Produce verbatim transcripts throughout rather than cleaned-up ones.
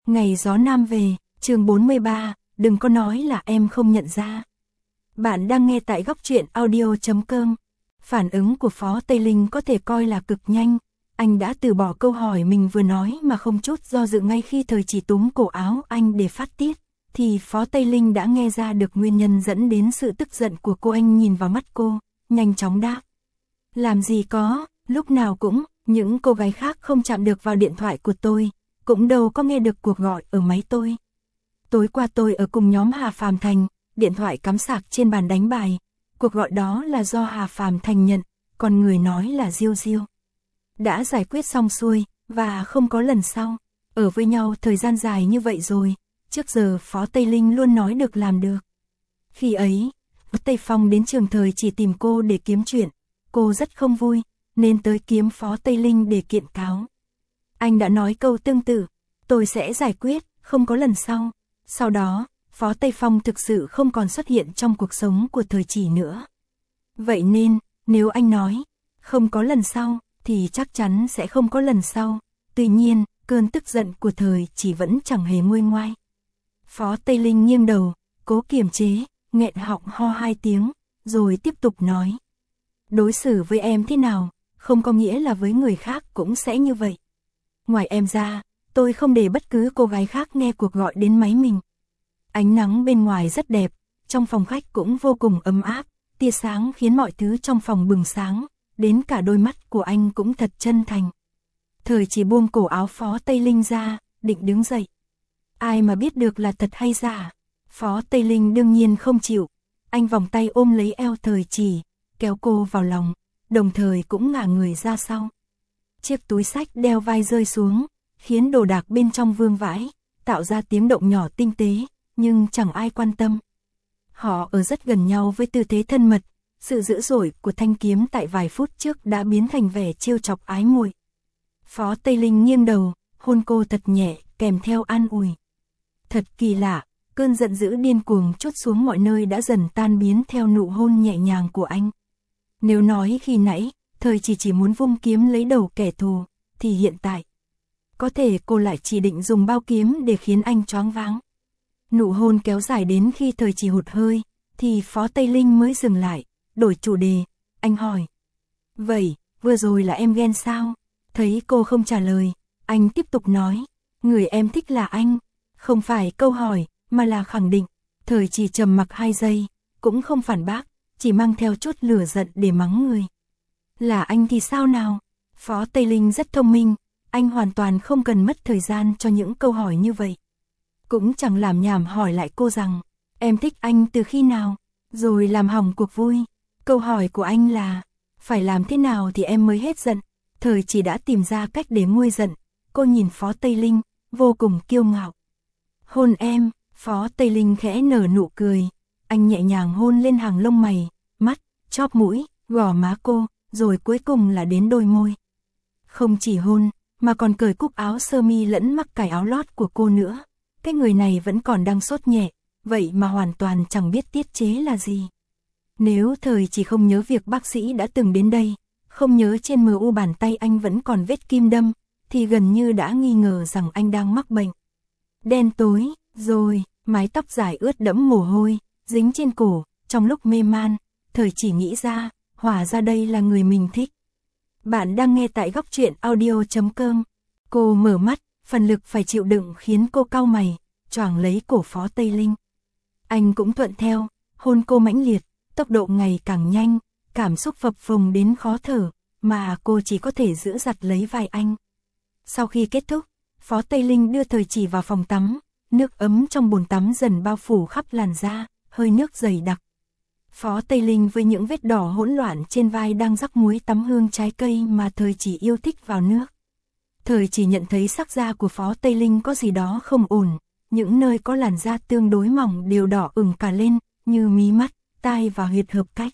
Ngày gió nam về, chương bốn mươi ba, đừng có nói là em không nhận ra. Bạn đang nghe tại góc truyện audio chấm com. Phản ứng của Phó Tây Linh có thể coi là cực nhanh. Anh đã từ bỏ câu hỏi mình vừa nói mà không chút do dự ngay khi Thời Chỉ túm cổ áo anh để phát tiết. Thì Phó Tây Linh đã nghe ra được nguyên nhân dẫn đến sự tức giận của cô. Anh nhìn vào mắt cô, nhanh chóng đáp. Làm gì có, lúc nào cũng, những cô gái khác không chạm được vào điện thoại của tôi, cũng đâu có nghe được cuộc gọi ở máy tôi. Tối qua tôi ở cùng nhóm Hà Phàm Thành, điện thoại cắm sạc trên bàn đánh bài. Cuộc gọi đó là do Hà Phàm Thành nhận, còn người nói là Diêu Diêu. Đã giải quyết xong xuôi, và không có lần sau. Ở với nhau thời gian dài như vậy rồi, trước giờ Phó Tây Linh luôn nói được làm được. Khi ấy, Tây Phong đến trường Thời Chỉ tìm cô để kiếm chuyện. Cô rất không vui, nên tới kiếm Phó Tây Linh để kiện cáo. Anh đã nói câu tương tự, tôi sẽ giải quyết, không có lần sau. Sau đó, Phó Tây Phong thực sự không còn xuất hiện trong cuộc sống của Thời Chỉ nữa. Vậy nên, nếu anh nói, không có lần sau, thì chắc chắn sẽ không có lần sau. Tuy nhiên, cơn tức giận của Thời Chỉ vẫn chẳng hề nguôi ngoai. Phó Tây Linh nghiêng đầu, cố kiềm chế, nghẹn họng ho hai tiếng, rồi tiếp tục nói. Đối xử với em thế nào, không có nghĩa là với người khác cũng sẽ như vậy. Ngoài em ra, tôi không để bất cứ cô gái khác nghe cuộc gọi đến máy mình. Ánh nắng bên ngoài rất đẹp, trong phòng khách cũng vô cùng ấm áp, tia sáng khiến mọi thứ trong phòng bừng sáng, đến cả đôi mắt của anh cũng thật chân thành. Thời Chỉ buông cổ áo Phó Tây Linh ra, định đứng dậy. Ai mà biết được là thật hay giả. Phó Tây Linh đương nhiên không chịu, anh vòng tay ôm lấy eo Thời Chỉ, kéo cô vào lòng, đồng thời cũng ngả người ra sau. Chiếc túi xách đeo vai rơi xuống, khiến đồ đạc bên trong vương vãi, tạo ra tiếng động nhỏ tinh tế, nhưng chẳng ai quan tâm. Họ ở rất gần nhau với tư thế thân mật, sự dữ dội của thanh kiếm tại vài phút trước đã biến thành vẻ trêu chọc ái muội. Phó Tây Linh nghiêng đầu, hôn cô thật nhẹ, kèm theo an ủi. Thật kỳ lạ, cơn giận dữ điên cuồng trút xuống mọi nơi đã dần tan biến theo nụ hôn nhẹ nhàng của anh. Nếu nói khi nãy, Thời Chỉ chỉ muốn vung kiếm lấy đầu kẻ thù, thì hiện tại, có thể cô lại chỉ định dùng bao kiếm để khiến anh choáng váng. Nụ hôn kéo dài đến khi Thời Chỉ hụt hơi, thì Phó Tây Linh mới dừng lại, đổi chủ đề, anh hỏi. Vậy, vừa rồi là em ghen sao? Thấy cô không trả lời, anh tiếp tục nói, người em thích là anh, không phải câu hỏi, mà là khẳng định. Thời Chỉ trầm mặc hai giây, cũng không phản bác, chỉ mang theo chút lửa giận để mắng người. Là anh thì sao nào? Phó Tây Linh rất thông minh, anh hoàn toàn không cần mất thời gian cho những câu hỏi như vậy. Cũng chẳng làm nhảm hỏi lại cô rằng, em thích anh từ khi nào, rồi làm hỏng cuộc vui. Câu hỏi của anh là, phải làm thế nào thì em mới hết giận. Thời Chỉ đã tìm ra cách để nguôi giận. Cô nhìn Phó Tây Linh, vô cùng kiêu ngạo. Hôn em. Phó Tây Linh khẽ nở nụ cười. Anh nhẹ nhàng hôn lên hàng lông mày, mắt, chóp mũi, gò má cô, rồi cuối cùng là đến đôi môi. Không chỉ hôn, mà còn cởi cúc áo sơ mi lẫn mắc cài áo lót của cô nữa. Cái người này vẫn còn đang sốt nhẹ, vậy mà hoàn toàn chẳng biết tiết chế là gì. Nếu Thời Chỉ không nhớ việc bác sĩ đã từng đến đây, không nhớ trên mờ u bàn tay anh vẫn còn vết kim đâm, thì gần như đã nghi ngờ rằng anh đang mắc bệnh. Đen tối, rồi, mái tóc dài ướt đẫm mồ hôi, dính trên cổ, trong lúc mê man, Thời Chỉ nghĩ ra, hóa ra đây là người mình thích. Bạn đang nghe tại góc truyện audio chấm com. Cô mở mắt, phần lực phải chịu đựng khiến cô cau mày, choàng lấy cổ Phó Tây Linh. Anh cũng thuận theo, hôn cô mãnh liệt, tốc độ ngày càng nhanh, cảm xúc phập phồng đến khó thở, mà cô chỉ có thể giữ giật lấy vai anh. Sau khi kết thúc, Phó Tây Linh đưa Thời Chỉ vào phòng tắm, nước ấm trong bồn tắm dần bao phủ khắp làn da, hơi nước dày đặc. Phó Tây Linh với những vết đỏ hỗn loạn trên vai đang rắc muối tắm hương trái cây mà Thời Chỉ yêu thích vào nước. Thời Chỉ nhận thấy sắc da của Phó Tây Linh có gì đó không ổn, những nơi có làn da tương đối mỏng đều đỏ ửng cả lên, như mí mắt, tai và huyệt hợp cách.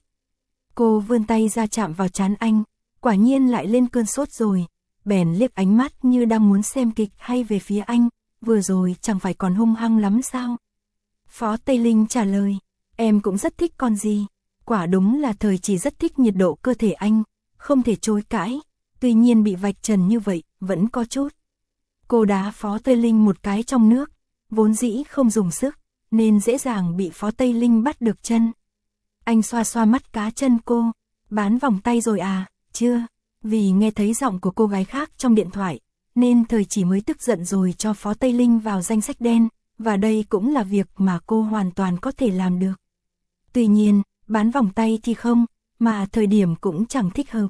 Cô vươn tay ra chạm vào trán anh, quả nhiên lại lên cơn sốt rồi, bèn liếc ánh mắt như đang muốn xem kịch hay về phía anh, vừa rồi chẳng phải còn hung hăng lắm sao? Phó Tây Linh trả lời, em cũng rất thích con gì. Quả đúng là Thời Chỉ rất thích nhiệt độ cơ thể anh, không thể chối cãi, tuy nhiên bị vạch trần như vậy, vẫn có chút Cô đá Phó Tây Linh một cái trong nước, vốn dĩ không dùng sức, nên dễ dàng bị Phó Tây Linh bắt được chân. Anh xoa xoa mắt cá chân cô, bán vòng tay rồi à, chưa, vì nghe thấy giọng của cô gái khác trong điện thoại, nên Thời Chỉ mới tức giận rồi cho Phó Tây Linh vào danh sách đen, và đây cũng là việc mà cô hoàn toàn có thể làm được. Tuy nhiên, bán vòng tay thì không, mà thời điểm cũng chẳng thích hợp.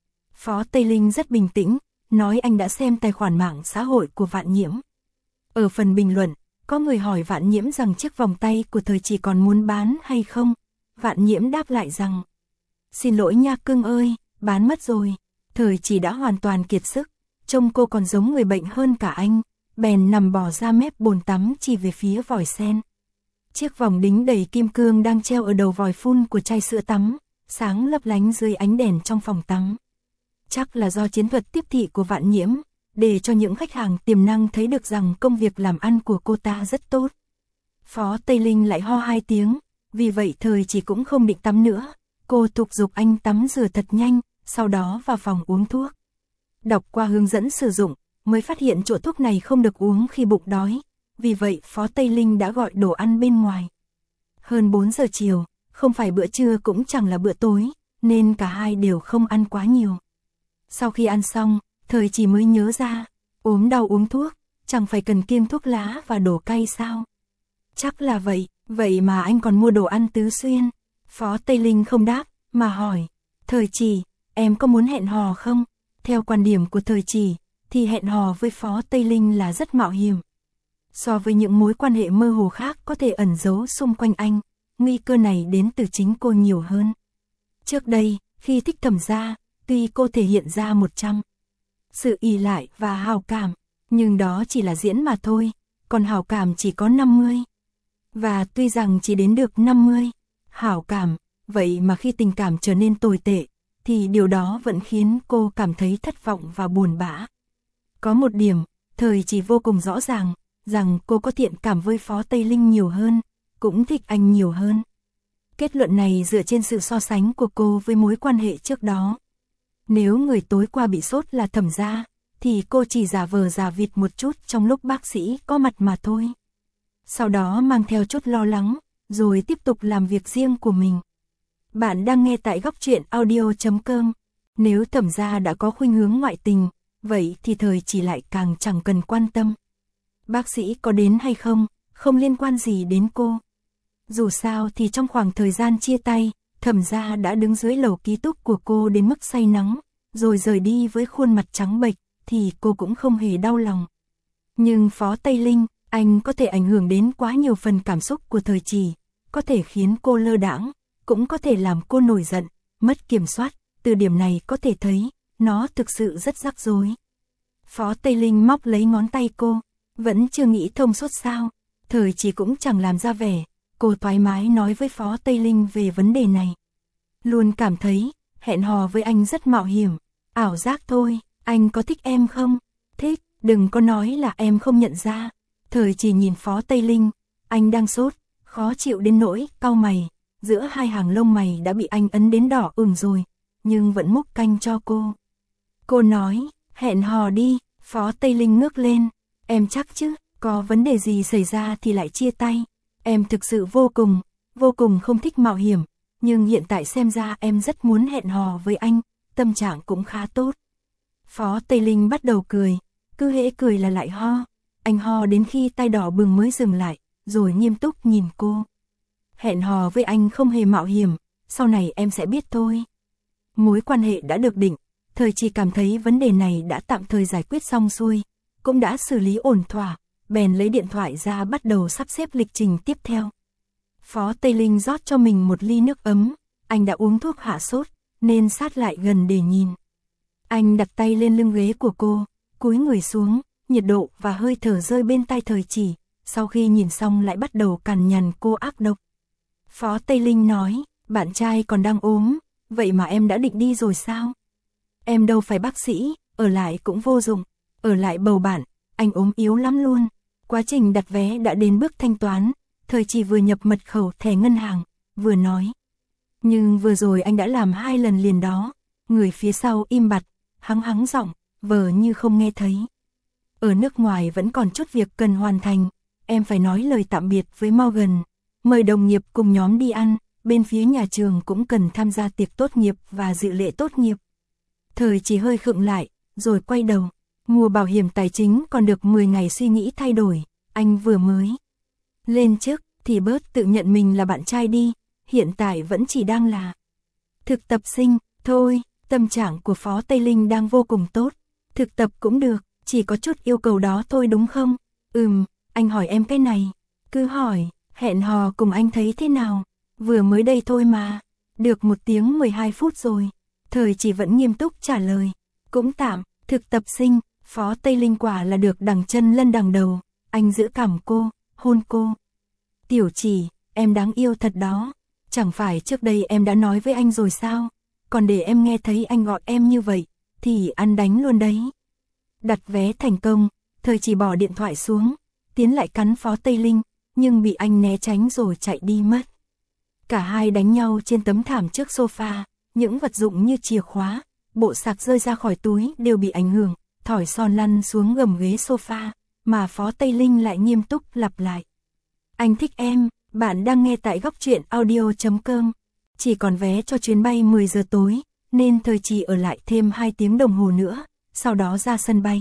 Phó Tây Linh rất bình tĩnh, nói anh đã xem tài khoản mạng xã hội của Vạn Nhiễm. Ở phần bình luận, có người hỏi Vạn Nhiễm rằng chiếc vòng tay của Thời Chỉ còn muốn bán hay không. Vạn Nhiễm đáp lại rằng, xin lỗi nha cưng ơi, bán mất rồi. Thời Chỉ đã hoàn toàn kiệt sức, trông cô còn giống người bệnh hơn cả anh, bèn nằm bò ra mép bồn tắm chỉ về phía vòi sen. Chiếc vòng đính đầy kim cương đang treo ở đầu vòi phun của chai sữa tắm, sáng lấp lánh dưới ánh đèn trong phòng tắm. Chắc là do chiến thuật tiếp thị của Vạn Nhiễm, để cho những khách hàng tiềm năng thấy được rằng công việc làm ăn của cô ta rất tốt. Phó Tây Linh lại ho hai tiếng, vì vậy Thời Chỉ cũng không định tắm nữa. Cô thúc giục anh tắm rửa thật nhanh, sau đó vào phòng uống thuốc. Đọc qua hướng dẫn sử dụng, mới phát hiện chỗ thuốc này không được uống khi bụng đói. Vì vậy Phó Tây Linh đã gọi đồ ăn bên ngoài. Hơn bốn giờ chiều, không phải bữa trưa cũng chẳng là bữa tối, nên cả hai đều không ăn quá nhiều. Sau khi ăn xong, Thời Chỉ mới nhớ ra, ốm đau uống thuốc, chẳng phải cần kiêng thuốc lá và đồ cay sao? Chắc là vậy, vậy mà anh còn mua đồ ăn tứ xuyên. Phó Tây Linh không đáp, mà hỏi, Thời Chỉ, em có muốn hẹn hò không? Theo quan điểm của Thời Chỉ, thì hẹn hò với Phó Tây Linh là rất mạo hiểm. So với những mối quan hệ mơ hồ khác có thể ẩn giấu xung quanh anh, nguy cơ này đến từ chính cô nhiều hơn. Trước đây, khi thích Thẩm Gia, tuy cô thể hiện ra một trăm sự ỷ lại và hào cảm, nhưng đó chỉ là diễn mà thôi, còn hào cảm chỉ có năm mươi. Và tuy rằng chỉ đến được năm mươi hảo cảm, vậy mà khi tình cảm trở nên tồi tệ, thì điều đó vẫn khiến cô cảm thấy thất vọng và buồn bã. Có một điểm, Thời Chỉ vô cùng rõ ràng, rằng cô có thiện cảm với Phó Tây Linh nhiều hơn, cũng thích anh nhiều hơn. Kết luận này dựa trên sự so sánh của cô với mối quan hệ trước đó. Nếu người tối qua bị sốt là Thẩm Gia, thì cô chỉ giả vờ giả vịt một chút trong lúc bác sĩ có mặt mà thôi. Sau đó mang theo chút lo lắng, rồi tiếp tục làm việc riêng của mình. Bạn đang nghe tại góc truyện audio chấm com. Nếu Thẩm Gia đã có khuynh hướng ngoại tình, vậy thì Thời Chỉ lại càng chẳng cần quan tâm. Bác sĩ có đến hay không, không liên quan gì đến cô. Dù sao thì trong khoảng thời gian chia tay, Thẩm Gia đã đứng dưới lầu ký túc của cô đến mức say nắng, rồi rời đi với khuôn mặt trắng bệch, thì cô cũng không hề đau lòng. Nhưng Phó Tây Linh, anh có thể ảnh hưởng đến quá nhiều phần cảm xúc của Thời Chỉ, có thể khiến cô lơ đãng, cũng có thể làm cô nổi giận, mất kiểm soát. Từ điểm này có thể thấy, nó thực sự rất rắc rối. Phó Tây Linh móc lấy ngón tay cô, vẫn chưa nghĩ thông suốt sao. Thời Chỉ cũng chẳng làm ra vẻ, cô thoải mái nói với Phó Tây Linh về vấn đề này. Luôn cảm thấy, hẹn hò với anh rất mạo hiểm, ảo giác thôi. Anh có thích em không? Thích, đừng có nói là em không nhận ra. Thời Chỉ nhìn Phó Tây Linh, anh đang sốt, khó chịu đến nỗi cau mày, giữa hai hàng lông mày đã bị anh ấn đến đỏ ửng rồi, nhưng vẫn múc canh cho cô. Cô nói, hẹn hò đi. Phó Tây Linh ngước lên, em chắc chứ, có vấn đề gì xảy ra thì lại chia tay. Em thực sự vô cùng, vô cùng không thích mạo hiểm, nhưng hiện tại xem ra em rất muốn hẹn hò với anh, tâm trạng cũng khá tốt. Phó Tây Linh bắt đầu cười, cứ hễ cười là lại ho. Anh ho đến khi tai đỏ bừng mới dừng lại, rồi nghiêm túc nhìn cô. Hẹn hò với anh không hề mạo hiểm, sau này em sẽ biết thôi. Mối quan hệ đã được định, Thời Chỉ cảm thấy vấn đề này đã tạm thời giải quyết xong xuôi, cũng đã xử lý ổn thỏa, bèn lấy điện thoại ra bắt đầu sắp xếp lịch trình tiếp theo. Phó Tây Linh rót cho mình một ly nước ấm, anh đã uống thuốc hạ sốt, nên sát lại gần để nhìn. Anh đặt tay lên lưng ghế của cô, cúi người xuống, nhiệt độ và hơi thở rơi bên tai Thời Chỉ, sau khi nhìn xong lại bắt đầu cằn nhằn cô ác độc. Phó Tây Linh nói, bạn trai còn đang ốm, vậy mà em đã định đi rồi sao? Em đâu phải bác sĩ, ở lại cũng vô dụng, ở lại bầu bạn, anh ốm yếu lắm luôn. Quá trình đặt vé đã đến bước thanh toán, Thời Chỉ vừa nhập mật khẩu thẻ ngân hàng, vừa nói. Nhưng vừa rồi anh đã làm hai lần liền đó. Người phía sau im bặt, hắng hắng giọng, vờ như không nghe thấy. Ở nước ngoài vẫn còn chút việc cần hoàn thành, em phải nói lời tạm biệt với Morgan, mời đồng nghiệp cùng nhóm đi ăn, bên phía nhà trường cũng cần tham gia tiệc tốt nghiệp và dự lễ tốt nghiệp. Thời chỉ hơi khựng lại, rồi quay đầu, mua bảo hiểm tài chính còn được mười ngày suy nghĩ thay đổi, anh vừa mới lên chức thì bớt tự nhận mình là bạn trai đi, hiện tại vẫn chỉ đang là thực tập sinh, thôi, tâm trạng của Phó Tây Linh đang vô cùng tốt, thực tập cũng được, chỉ có chút yêu cầu đó thôi đúng không? Ừm, anh hỏi em cái này, cứ hỏi, hẹn hò cùng anh thấy thế nào? Vừa mới đây thôi mà, được một tiếng mười hai phút rồi, Thời chỉ vẫn nghiêm túc trả lời, cũng tạm, thực tập sinh, Phó Tây Linh quả là được đằng chân lân đằng đầu, anh giữ cằm cô, hôn cô. Tiểu Chỉ, em đáng yêu thật đó, chẳng phải trước đây em đã nói với anh rồi sao, còn để em nghe thấy anh gọi em như vậy, thì ăn đánh luôn đấy. Đặt vé thành công, Thời chỉ bỏ điện thoại xuống, tiến lại cắn Phó Tây Linh, nhưng bị anh né tránh rồi chạy đi mất. Cả hai đánh nhau trên tấm thảm trước sofa, những vật dụng như chìa khóa, bộ sạc rơi ra khỏi túi đều bị ảnh hưởng, thỏi son lăn xuống gầm ghế sofa, mà Phó Tây Linh lại nghiêm túc lặp lại. Anh thích em, bạn đang nghe tại góc truyện audio chấm com. Chỉ còn vé cho chuyến bay mười giờ tối, nên Thời chỉ ở lại thêm hai tiếng đồng hồ nữa, sau đó ra sân bay.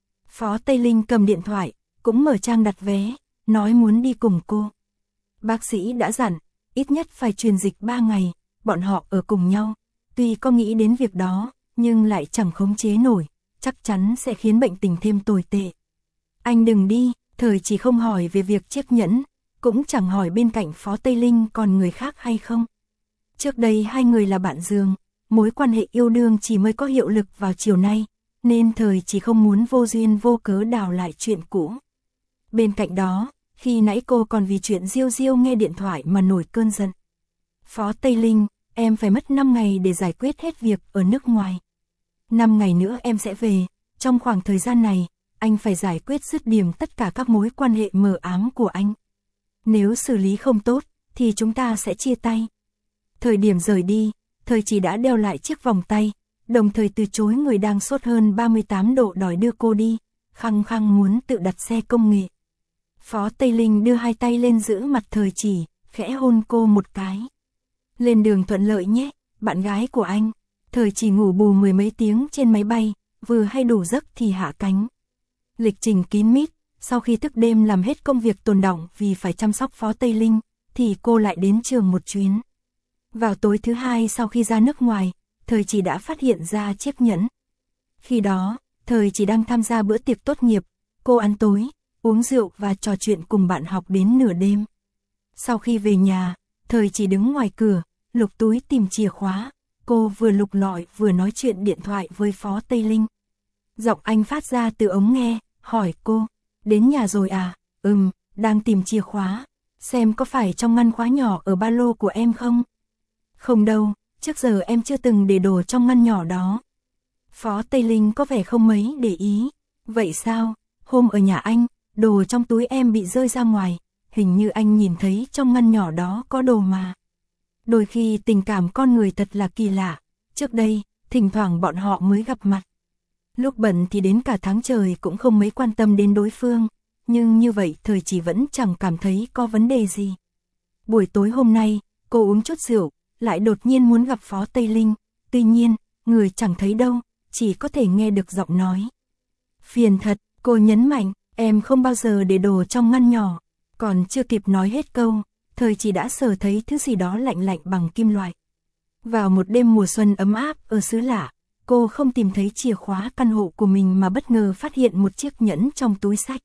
Phó Tây Linh cầm điện thoại, cũng mở trang đặt vé, nói muốn đi cùng cô. Bác sĩ đã dặn, ít nhất phải truyền dịch ba ngày, bọn họ ở cùng nhau. Tuy có nghĩ đến việc đó, nhưng lại chẳng khống chế nổi, chắc chắn sẽ khiến bệnh tình thêm tồi tệ. Anh đừng đi, Thời chỉ không hỏi về việc chiếc nhẫn, cũng chẳng hỏi bên cạnh Phó Tây Linh còn người khác hay không. Trước đây hai người là bạn giường, mối quan hệ yêu đương chỉ mới có hiệu lực vào chiều nay, nên Thời chỉ không muốn vô duyên vô cớ đào lại chuyện cũ. Bên cạnh đó, khi nãy cô còn vì chuyện Diêu Diêu nghe điện thoại mà nổi cơn giận. Phó Tây Linh, em phải mất năm ngày để giải quyết hết việc ở nước ngoài. năm ngày nữa em sẽ về, trong khoảng thời gian này, anh phải giải quyết dứt điểm tất cả các mối quan hệ mờ ám của anh. Nếu xử lý không tốt, thì chúng ta sẽ chia tay. Thời điểm rời đi, Thời chỉ đã đeo lại chiếc vòng tay, đồng thời từ chối người đang sốt hơn ba mươi tám độ đòi đưa cô đi, khăng khăng muốn tự đặt xe công nghệ. Phó Tây Linh đưa hai tay lên giữ mặt Thời chỉ, khẽ hôn cô một cái. Lên đường thuận lợi nhé, bạn gái của anh. Thời chỉ ngủ bù mười mấy tiếng trên máy bay, vừa hay đủ giấc thì hạ cánh. Lịch trình kín mít, sau khi thức đêm làm hết công việc tồn đọng vì phải chăm sóc Phó Tây Linh, thì cô lại đến trường một chuyến. Vào tối thứ hai sau khi ra nước ngoài, Thời chỉ đã phát hiện ra chiếc nhẫn. Khi đó, Thời chỉ đang tham gia bữa tiệc tốt nghiệp, cô ăn tối, uống rượu và trò chuyện cùng bạn học đến nửa đêm. Sau khi về nhà, Thời chỉ đứng ngoài cửa, lục túi tìm chìa khóa, cô vừa lục lọi vừa nói chuyện điện thoại với Phó Tây Linh. Giọng anh phát ra từ ống nghe, hỏi cô, đến nhà rồi à? Ừm, đang tìm chìa khóa, xem có phải trong ngăn khóa nhỏ ở ba lô của em không? Không đâu, trước giờ em chưa từng để đồ trong ngăn nhỏ đó. Phó Tây Linh có vẻ không mấy để ý. Vậy sao, hôm ở nhà anh, đồ trong túi em bị rơi ra ngoài, hình như anh nhìn thấy trong ngăn nhỏ đó có đồ mà. Đôi khi tình cảm con người thật là kỳ lạ, trước đây, thỉnh thoảng bọn họ mới gặp mặt. Lúc bận thì đến cả tháng trời cũng không mấy quan tâm đến đối phương, nhưng như vậy Thời chỉ vẫn chẳng cảm thấy có vấn đề gì. Buổi tối hôm nay, cô uống chút rượu, lại đột nhiên muốn gặp Phó Tây Linh, tuy nhiên, người chẳng thấy đâu, chỉ có thể nghe được giọng nói. Phiền thật, cô nhấn mạnh, em không bao giờ để đồ trong ngăn nhỏ, còn chưa kịp nói hết câu, Thời chỉ đã sờ thấy thứ gì đó lạnh lạnh bằng kim loại. Vào một đêm mùa xuân ấm áp ở xứ lạ, cô không tìm thấy chìa khóa căn hộ của mình mà bất ngờ phát hiện một chiếc nhẫn trong túi xách.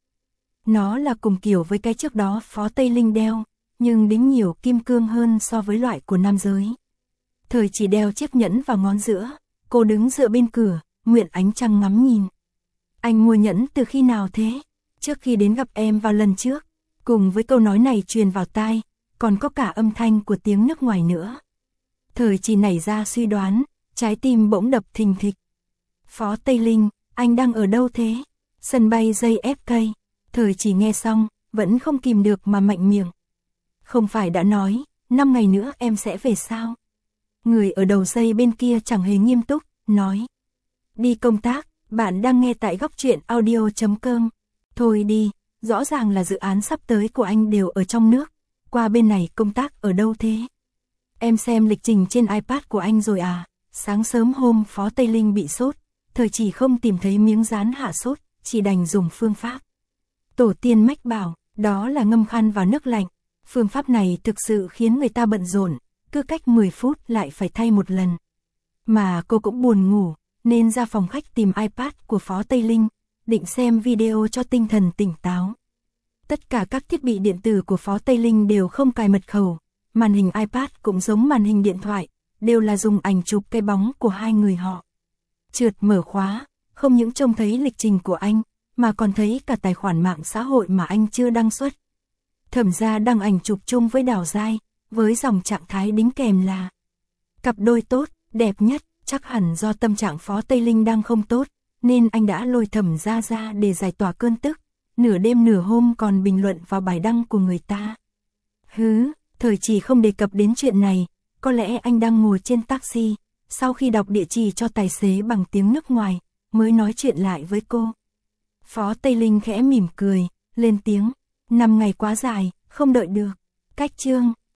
Nó là cùng kiểu với cái trước đó Phó Tây Linh đeo, nhưng đính nhiều kim cương hơn so với loại của nam giới. Thời chỉ đeo chiếc nhẫn vào ngón giữa, cô đứng dựa bên cửa, nguyện ánh trăng ngắm nhìn. Anh mua nhẫn từ khi nào thế? Trước khi đến gặp em vào lần trước. Cùng với câu nói này truyền vào tai, còn có cả âm thanh của tiếng nước ngoài nữa. Thời chỉ nảy ra suy đoán, trái tim bỗng đập thình thịch. Phó Tây Linh, anh đang ở đâu thế? Sân bay gi ép ca. Thời chỉ nghe xong, vẫn không kìm được mà mạnh miệng. Không phải đã nói, năm ngày nữa em sẽ về sao? Người ở đầu dây bên kia chẳng hề nghiêm túc, nói. Đi công tác, Bạn đang nghe tại góc truyện audio chấm com. Thôi đi, rõ ràng là dự án sắp tới của anh đều ở trong nước. Qua bên này công tác ở đâu thế? Em xem lịch trình trên iPad của anh rồi à? Sáng sớm hôm Phó Tây Linh bị sốt, thời chỉ không tìm thấy miếng dán hạ sốt, chỉ đành dùng phương pháp tổ tiên mách bảo, đó là ngâm khăn vào nước lạnh. Phương pháp này thực sự khiến người ta bận rộn, cứ cách mười phút lại phải thay một lần. Mà cô cũng buồn ngủ, nên ra phòng khách tìm iPad của Phó Tây Linh, định xem video cho tinh thần tỉnh táo. Tất cả các thiết bị điện tử của Phó Tây Linh đều không cài mật khẩu, màn hình iPad cũng giống màn hình điện thoại, đều là dùng ảnh chụp cái bóng của hai người họ. Trượt mở khóa, không những trông thấy lịch trình của anh, mà còn thấy cả tài khoản mạng xã hội mà anh chưa đăng xuất. Thẩm gia đăng ảnh chụp chung với Đào Giai, với dòng trạng thái đính kèm là cặp đôi tốt, đẹp nhất. Chắc hẳn do tâm trạng Phó Tây Linh đang không tốt, nên anh đã lôi Thẩm gia ra để giải tỏa cơn tức, nửa đêm nửa hôm còn bình luận vào bài đăng của người ta. Hứ, thời chỉ không đề cập đến chuyện này, có lẽ anh đang ngồi trên taxi, sau khi đọc địa chỉ cho tài xế bằng tiếng nước ngoài, mới nói chuyện lại với cô. Phó Tây Linh khẽ mỉm cười, lên tiếng, năm ngày quá dài, không đợi được. Cách chương